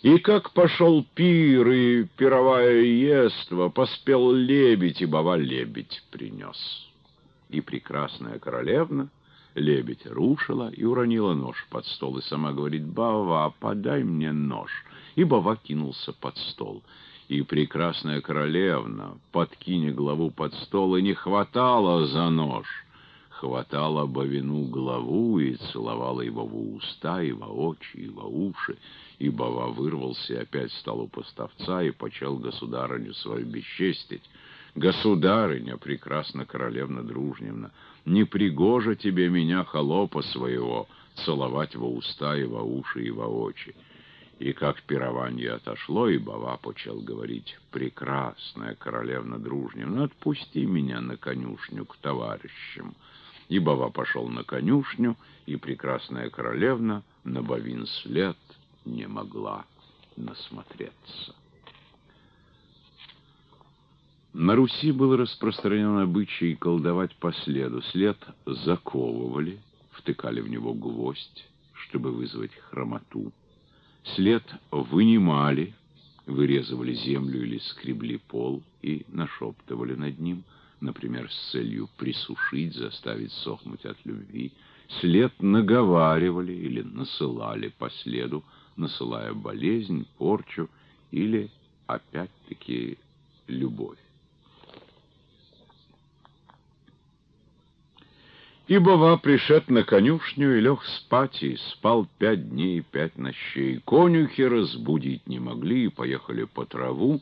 И как пошел пир и пировое ество, поспел лебедь, и бава лебедь принес. И прекрасная королевна лебедь рушила и уронила нож под стол, и сама говорит: «Бава, подай мне нож». И бава кинулся под стол. И прекрасная королевна, подкиня главу под стол, и не хватала за нож, хватала бовину главу и целовала его во уста, и во очи, и во уши. И бава вырвался и опять стал у поставца и почал государыню свою бесчестить. «Государыня, прекрасна королевна Дружневна, не пригоже тебе меня, холопа своего, целовать во уста и во уши и во очи». И как пирование отошло, и бава почал говорить: «Прекрасная королевна Дружневна, отпусти меня на конюшню к товарищам». И бава пошел на конюшню, и прекрасная королевна на бовин след не могла насмотреться. На Руси был распространен обычай колдовать по следу. След заковывали, втыкали в него гвоздь, чтобы вызвать хромоту. След вынимали, вырезывали землю или скребли пол и нашептывали над ним, например, с целью присушить, заставить сохнуть от любви. След наговаривали или насылали по следу, насылая болезнь, порчу или, опять-таки, любовь. И бава пришед на конюшню и лег спать, и спал 5 дней и 5 ночей. Конюхи разбудить не могли, и поехали по траву,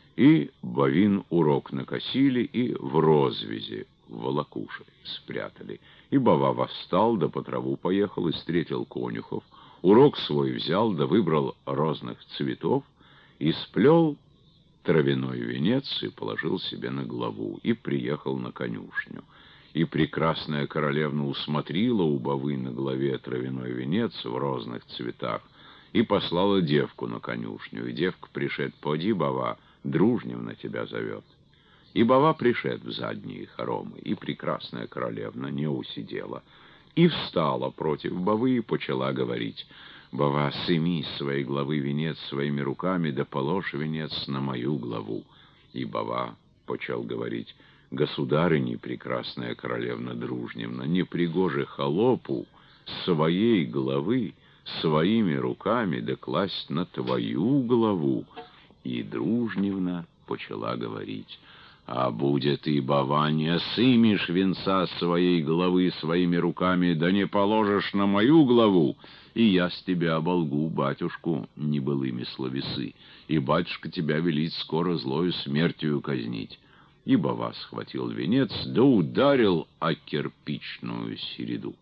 и бовин урок накосили, и в розвязи, в волокуше спрятали. И бава восстал, да по траву поехал, и встретил конюхов, урок свой взял, да выбрал розных цветов, и сплел травяной венец, и положил себе на главу, и приехал на конюшню. И прекрасная королевна усмотрела у бавы на голове травяной венец в розных цветах и послала девку на конюшню. И девка пришед: «Поди, бава, Дружневна тебя зовет». И бава пришед в задние хоромы, и прекрасная королевна не усидела, и встала против бавы и почала говорить: «Бава, сыми с своей главы венец своими руками, да положь венец на мою главу». И бава почал говорить: «Государыня, прекрасная королевна Дружневна, не пригоже холопу своей главы своими руками да класть на твою главу». И Дружневна почала говорить: «А будет и бава, не сымешь венца своей главы своими руками, да не положишь на мою главу, и я с тебя оболгу батюшку небылыми словесы, и батюшка тебя велит скоро злою смертью казнить». И бава схватил венец, да ударил о кирпичную середу.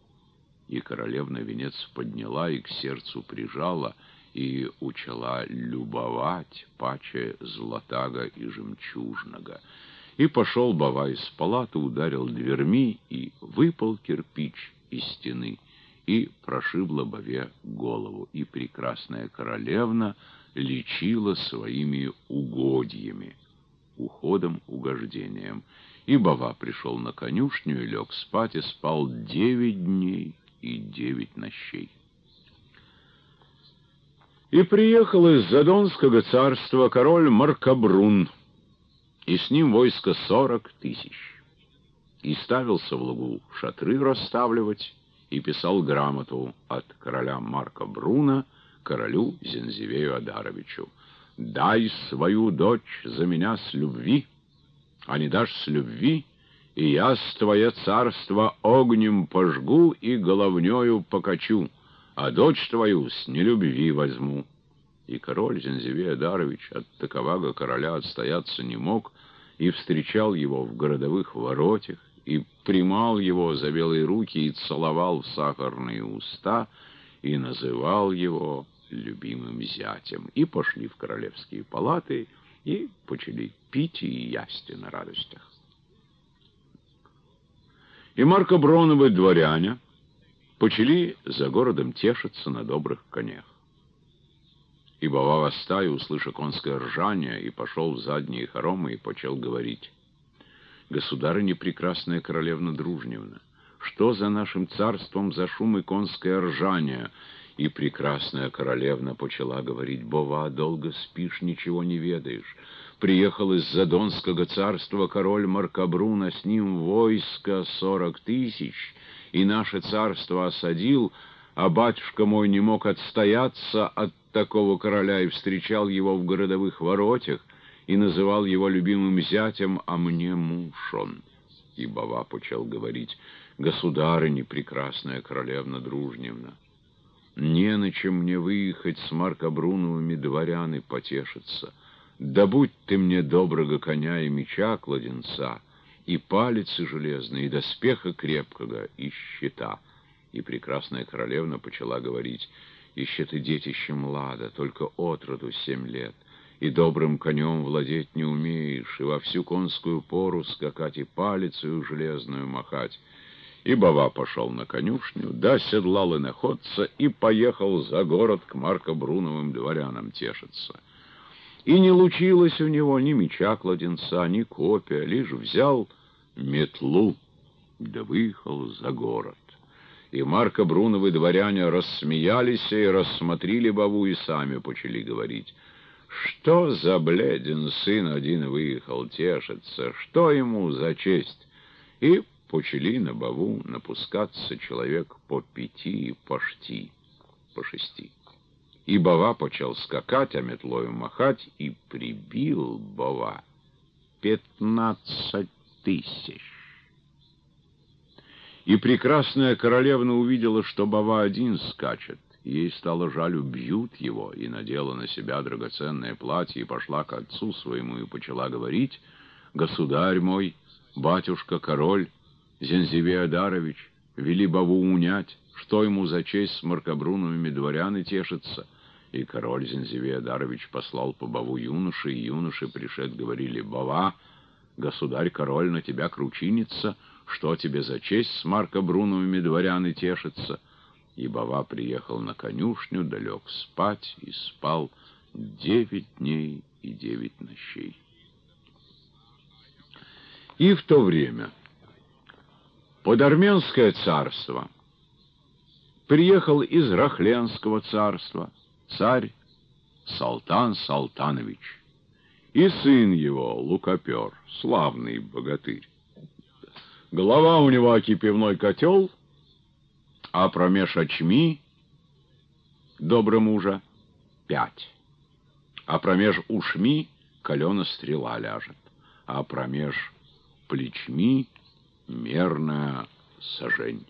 И королевна венец подняла и к сердцу прижала, и учала любовать паче златага и жемчужного. И пошел бава из палаты, ударил дверьми, и выпал кирпич из стены, и прошибла баве голову. И прекрасная королевна лечила своими угодьями, уходом, угождением. И бава пришел на конюшню и лег спать, и спал 9 дней и 9 ночей. И приехал из Задонского царства король Маркобрун, и с ним войско 40 000. И ставился в лугу шатры расставливать, и писал грамоту от короля Маркобруна королю Зензивею Адаровичу: «Дай свою дочь за меня с любви, а не дашь с любви, и я с твое царство огнем пожгу и головнёю покачу, а дочь твою с нелюбви возьму». И король Зензивей Адарович от таковаго короля отстояться не мог, и встречал его в городовых воротях, и примал его за белые руки, и целовал в сахарные уста, и называл его любимым зятем. И пошли в королевские палаты, и почали пить и ясти на радостях. И Маркоброновы дворяне почали за городом тешиться на добрых конях. И бава восстая, услыша конское ржание, и пошел в задние хоромы, и почал говорить: «Государыня, прекрасная королевна Дружневна, что за нашим царством за шум и конское ржание? И прекрасная королевна почала говорить: «Бова, долго спишь, ничего не ведаешь. Приехал из Задонского царства король Маркобрун, а с ним войско 40 000, и наше царство осадил, а батюшка мой не мог отстояться от такого короля и встречал его в городовых воротах, и называл его любимым зятем, а мне муж он». И Бова почал говорить: «Государыня, прекрасная королевна Дружневна, не на чем мне выехать с Маркобруновыми дворяны потешиться. Добудь ты мне доброго коня и меча кладенца, и палицы железные, и доспеха крепкого, и щита». И прекрасная королевна почала говорить: «Еще ты детище млада, только отроду 7 лет, и добрым конем владеть не умеешь, и во всю конскую пору скакать, и палицею железную махать». И Бова пошел на конюшню, да седлал иноходца и поехал за город к Маркобруновым дворянам тешиться. И не лучилось у него ни меча кладенца, ни копья, лишь взял метлу, да выехал за город. И Маркобруновы дворяне рассмеялись и рассмотрели Бову, и сами почали говорить: «Что за бледен сын один выехал тешиться, что ему за честь?» И почали на Бову напускаться человек по 5 и по 6. И Бова почал скакать, а метлою махать, и прибил Бова 15 000. И прекрасная королевна увидела, что Бова один скачет. Ей стало жаль, убьют его, и надела на себя драгоценное платье, и пошла к отцу своему, и почала говорить: «Государь мой, батюшка, король Зензивей Одарович, вели Бову унять, что ему за честь с Маркобруновыми дворяны тешится». И король Зензивей Одарович послал по Бову юноши, и юноши, пришед, говорили: «Бова, государь-король на тебя кручинится, что тебе за честь с Маркобруновыми дворяны тешится?» И Бова приехал на конюшню, да лег спать, и спал 9 дней и 9 ночей. И в то время под Армянское царство приехал из Рахленского царства царь Салтан Салтанович, и сын его Лукопер, славный богатырь. Голова у него кипевной котел, а промеж очми доброго мужа 5, а промеж ушми калена стрела ляжет, а промеж плечми мерная сажень.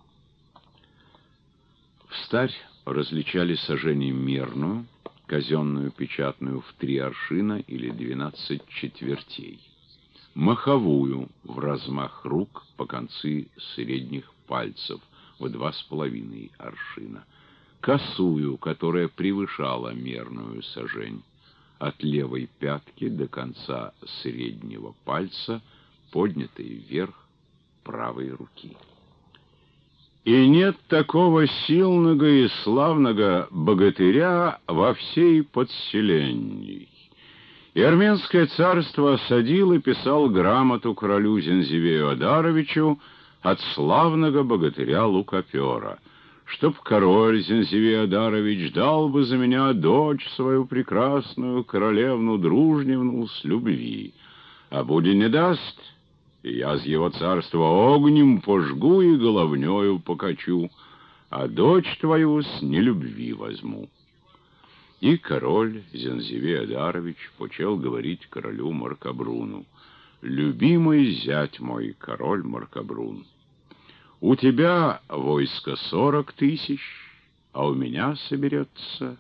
Встарь различали сажень мерную, казенную печатную в 3 аршина или 12 четвертей, маховую в размах рук по концы средних пальцев в 2,5 аршина, косую, которая превышала мерную сажень, от левой пятки до конца среднего пальца, поднятой вверх правой руки. И нет такого сильного и славного богатыря во всей подселении. И Армянское царство осадил и писал грамоту королю Зензивею Одаровичу от славного богатыря Лукопера, чтоб король Зензивей Одарович дал бы за меня дочь свою прекрасную королевну Дружневну с любви, а буди не даст, и я с его царства огнем пожгу и головнёю покачу, а дочь твою с нелюбви возьму». И король Зензивей Одарович почел говорить королю Маркобруну: «Любимый зять мой, король Маркобрун, у тебя войско 40 000, а у меня соберется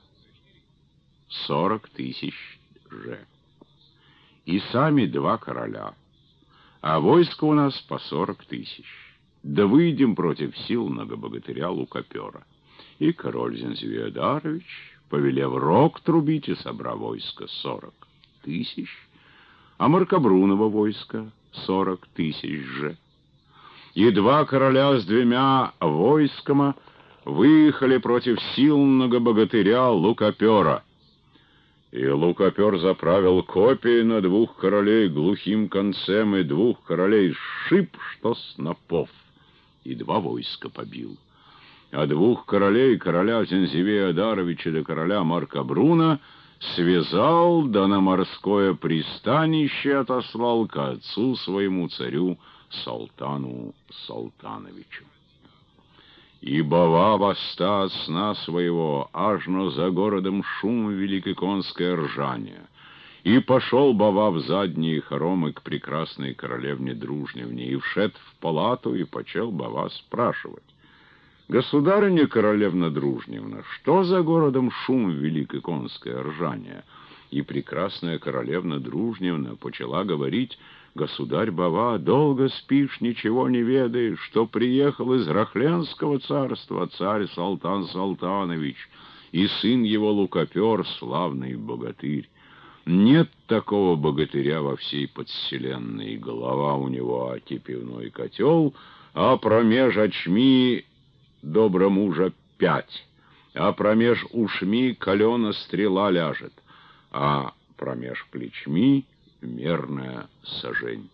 40 000 же. И сами 2 короля, а войско у нас по 40 000. Да выйдем против сильного богатыря Лукопера». И король Зензивей Одарович, повелев рог трубить, и собра войско 40 000, а Маркобруново войско 40 000 же. И 2 короля с 2 войсками выехали против сильного богатыря Лукопера. И Лукопер заправил копья на 2 королей глухим концем, и 2 королей сшиб, что снопов, и 2 войска побил. а двух королей, короля Зензивея Даровича да короля Марка Бруна, связал, да на морское пристанище отослал к отцу своему царю Салтану Салтановичу. И бава восста от сна своего, ажно за городом шум великой конское ржание. И пошел бава в задние хоромы к прекрасной королевне Дружневне, и вшед в палату, и почел бава спрашивать: «Государыня королевна Дружневна, что за городом шум великой конское ржание?» И прекрасная королевна Дружневна почала говорить: «Государь бава, долго спишь, ничего не ведаешь, что приехал из Рахленского царства царь Салтан Салтанович и сын его Лукопер, славный богатырь. Нет такого богатыря во всей подселенной, голова у него аки пивной котел, а промеж очми добра мужа 5, а промеж ушми калена стрела ляжет, а промеж плечми мерная сажень.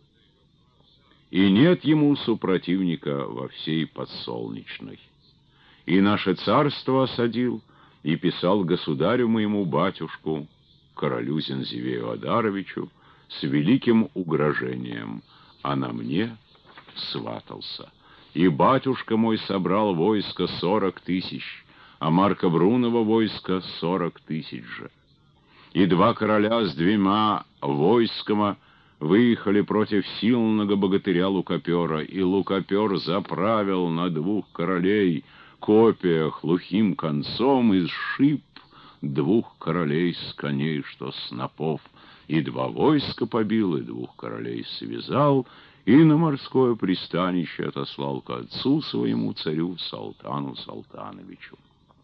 И нет ему супротивника во всей подсолнечной. И наше царство осадил, и писал государю моему батюшку, королю Зензивею Одаровичу, с великим угрожением, а на мне сватался. И батюшка мой собрал войско 40 000, а Марка Брунова войско 40 000 же. И 2 короля с 2 войсками выехали против сильного богатыря Лукопера, и Лукопер заправил на 2 королей копиях глухим концом и сшиб 2 королей с коней, что снопов, и 2 войска побил, и 2 королей связал, и на морское пристанище отослал к отцу своему царю Салтану Салтановичу.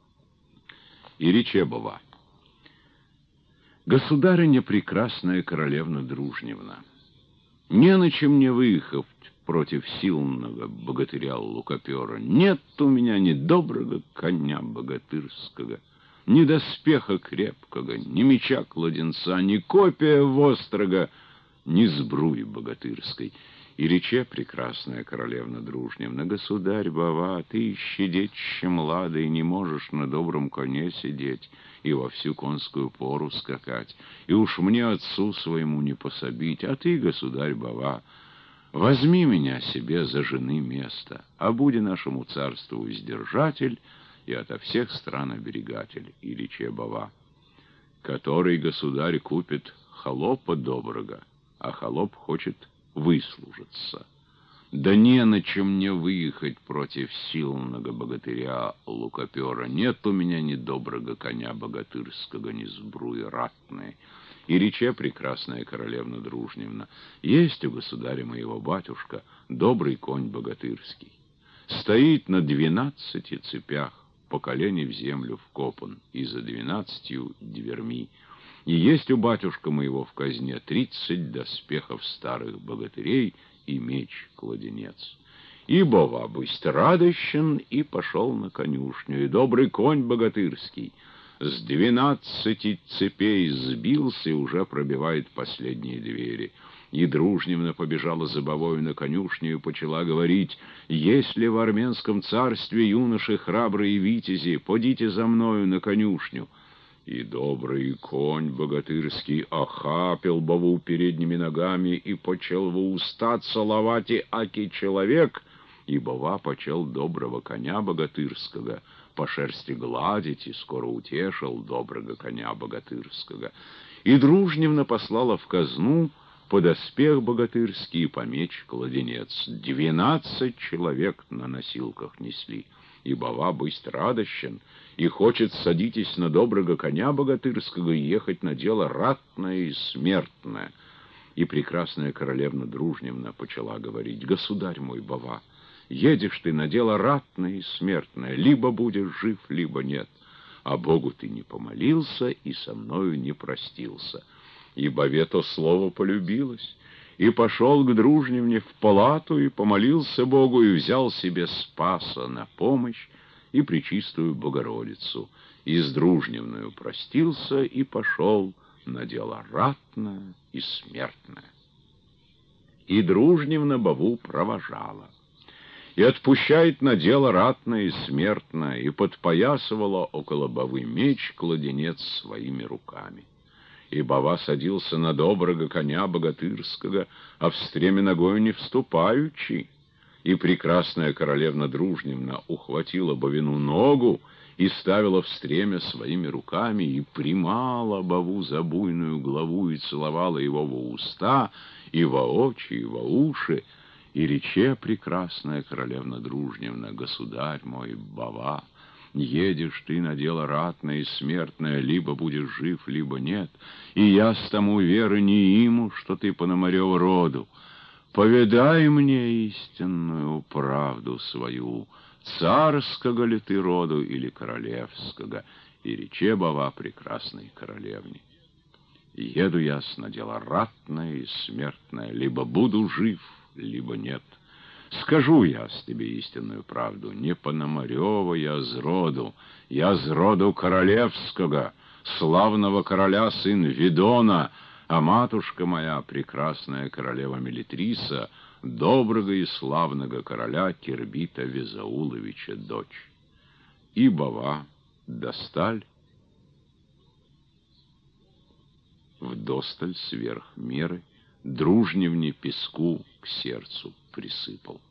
И рече бава: «Государыня прекрасная королевна Дружневна, не на чем мне выехать против сильного богатыря Лукопера. Нет у меня ни доброго коня богатырского, ни доспеха крепкого, ни меча кладенца, ни копия вострого, ни сбруи богатырской». И рече прекрасная королевна Дружневна: «Государь бава, ты еще детище младый, не можешь на добром коне сидеть и во всю конскую пору скакать, и уж мне отцу своему не пособить, а ты, государь бава, возьми меня себе за жены место, а буди нашему царству издержатель и ото всех стран оберегатель». И рече бава: «Который государь купит холопа доброго, а холоп хочет выслужиться. Да не на чем мне выехать против сильного богатыря Лукопера. Нет у меня ни доброго коня богатырского, ни сбруи ратной». И рече прекрасная королевна Дружневна: «Есть у государя моего батюшка добрый конь богатырский. Стоит на 12 цепях, по колени в землю вкопан, и за 12 дверьми. И есть у батюшка моего в казне 30 доспехов старых богатырей и меч-кладенец». И бава бысть радощен, и пошел на конюшню, и добрый конь богатырский с 12 цепей сбился и уже пробивает последние двери. И Дружневна побежала за бавою на конюшню и почала говорить: «Если в армянском царстве юноши храбрые витязи, подите за мною на конюшню». И добрый конь богатырский охапил баву передними ногами и почел во уста целовать и аки человек, и бава почел доброго коня богатырского по шерсти гладить, и скоро утешил доброго коня богатырского. И Дружневна послала в казну по доспех богатырский и по меч-кладенец. 12 человек на носилках несли. И бава бысть радощен, и хочет садитесь на доброго коня богатырского и ехать на дело ратное и смертное. И прекрасная королевна Дружневна почала говорить: «Государь мой бава, едешь ты на дело ратное и смертное, либо будешь жив, либо нет. А Богу ты не помолился и со мною не простился». И баве то слово полюбилось, и пошел к Дружневне в палату, и помолился Богу, и взял себе Спаса на помощь и Пречистую Богородицу, и с Дружневною простился, и пошел на дело ратное и смертное. И Дружневна баву провожала. и отпущает на дело ратное и смертное, и подпоясывала около Бавы меч-кладенец своими руками. И Бава садился на доброго коня богатырского, а в стреме ногою не вступаючи. И прекрасная королевна Дружневна ухватила Бавину ногу и ставила в стремя своими руками, и примала Баву за буйную главу, и целовала его во уста, и во очи, и во уши, и рече прекрасная королевна Дружневна: «Государь мой, Бава, едешь ты на дело ратное и смертное, либо будешь жив, либо нет, и я с тому веры не иму, что ты Пономарёва роду. Поведай мне истинную правду свою, царского ли ты роду или королевского?» И рече Бава прекрасной королевне: «Еду я на дело ратное и смертное, либо буду жив, либо нет. Скажу я с тебе истинную правду: не Пономарёва я с роду, я с роду королевского, славного короля сын Видона, а матушка моя, прекрасная королева Мелитриса, доброго и славного короля Кирбита Визауловича дочь». И Бава досталь вдосталь сверх меры Дружневне песку к сердцу присыпал.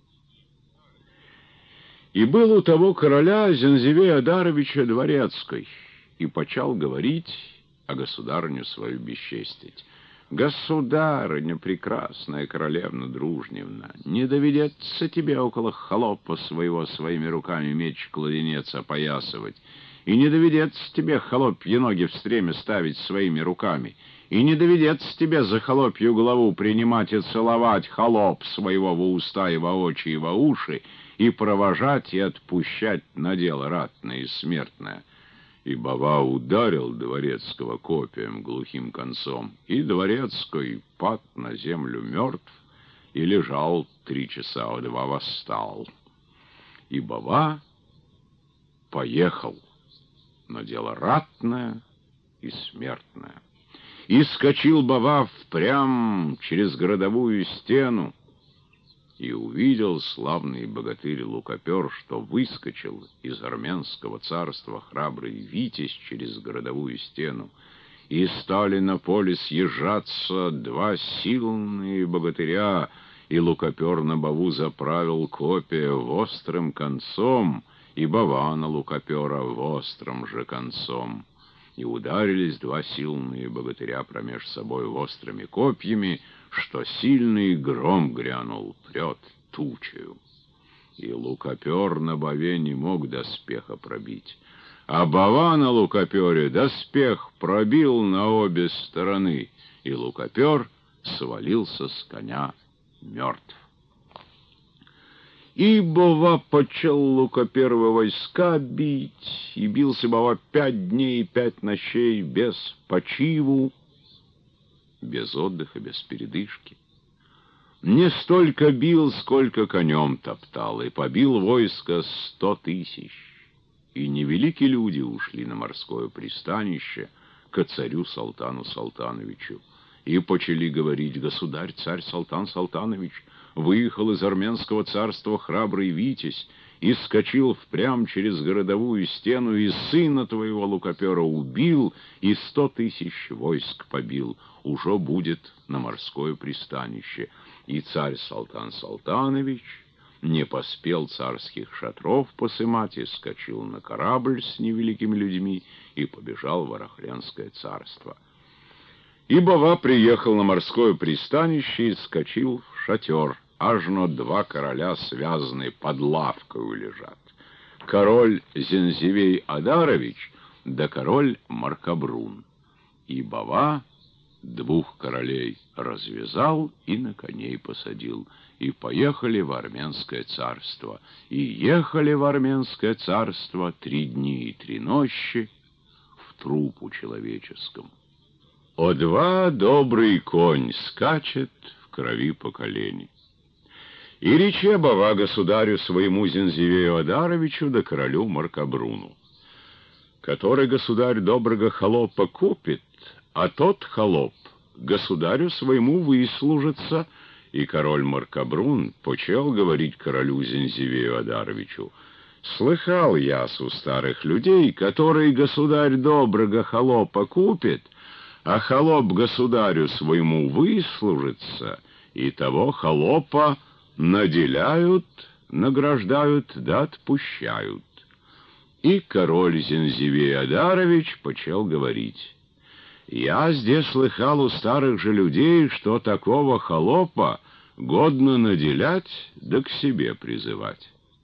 И был у того короля Зензивей Адаровича дворецкой, и почал говорить, а государыню свою бесчестить: «Государыня, прекрасная королевна Дружневна, не доведется тебе около холопа своего своими руками меч-кладенец опоясывать, и не доведется тебе холопьи ноги в стреме ставить своими руками, и не доведется тебе за холопью голову принимать и целовать холоп своего во уста и во очи и во уши, и провожать и отпущать на дело ратное и смертное». И Бава ударил дворецкого копием глухим концом, и дворецкий пад на землю мертв, и лежал 3 часа, а 2 восстал. И Бава поехал на дело ратное и смертное. И скочил Бава впрям через городовую стену, и увидел славный богатырь Лукопер, что выскочил из армянского царства храбрый Витязь через городовую стену, и стали на поле съезжаться 2 сильные богатыря, и Лукопер на Баву заправил копья острым концом, и Бава на Лукопера острым же концом. И ударились 2 сильные богатыря промеж собой острыми копьями, что сильный гром грянул пред тучею. И Лукопер на Баве не мог доспеха пробить, а Бава на Лукопере доспех пробил на обе стороны, и Лукопер свалился с коня мертв. И Бава почел Лукоперова войска бить, и бился Бава 5 дней и 5 ночей без почиву, без отдыха, без передышки. Не столько бил, сколько конем топтал, и побил войско 100 000. И невелики люди ушли на морское пристанище ко царю Салтану Салтановичу, и почали говорить: «Государь, царь Салтан Салтанович, выехал из армянского царства храбрый Витязь, и скочил впрям через городовую стену, и сына твоего Лукопера убил, и 100 000 войск побил, уже будет на морское пристанище». И царь Салтан Салтанович не поспел царских шатров посымать, и скочил на корабль с невеликими людьми, и побежал в Арахрянское царство. И Бава приехал на морское пристанище и скочил в шатер. Ажно 2 короля связанные под лавкою лежат: король Зензивей Адарович да король Маркобрун. И Бава 2 королей развязал и на коней посадил, и поехали в Армянское царство. И ехали в Армянское царство 3 дни и 3 ночи в трупу человеческом. О 2 добрый конь скачет в крови по колени. И рече Бава государю своему Зензивею Адаровичу да королю Маркобруну: «Который государь доброго холопа купит, а тот холоп государю своему выслужится И король Маркобрун почел говорить королю Зензивею Одаровичу: «Слыхал я у старых людей, который государь доброго холопа купит, а холоп государю своему выслужится, и того холопа наделяют, награждают да отпущают». И король Зензивей Одарович почел говорить: «Я здесь слыхал у старых же людей, что такого холопа годно наделять да к себе призывать».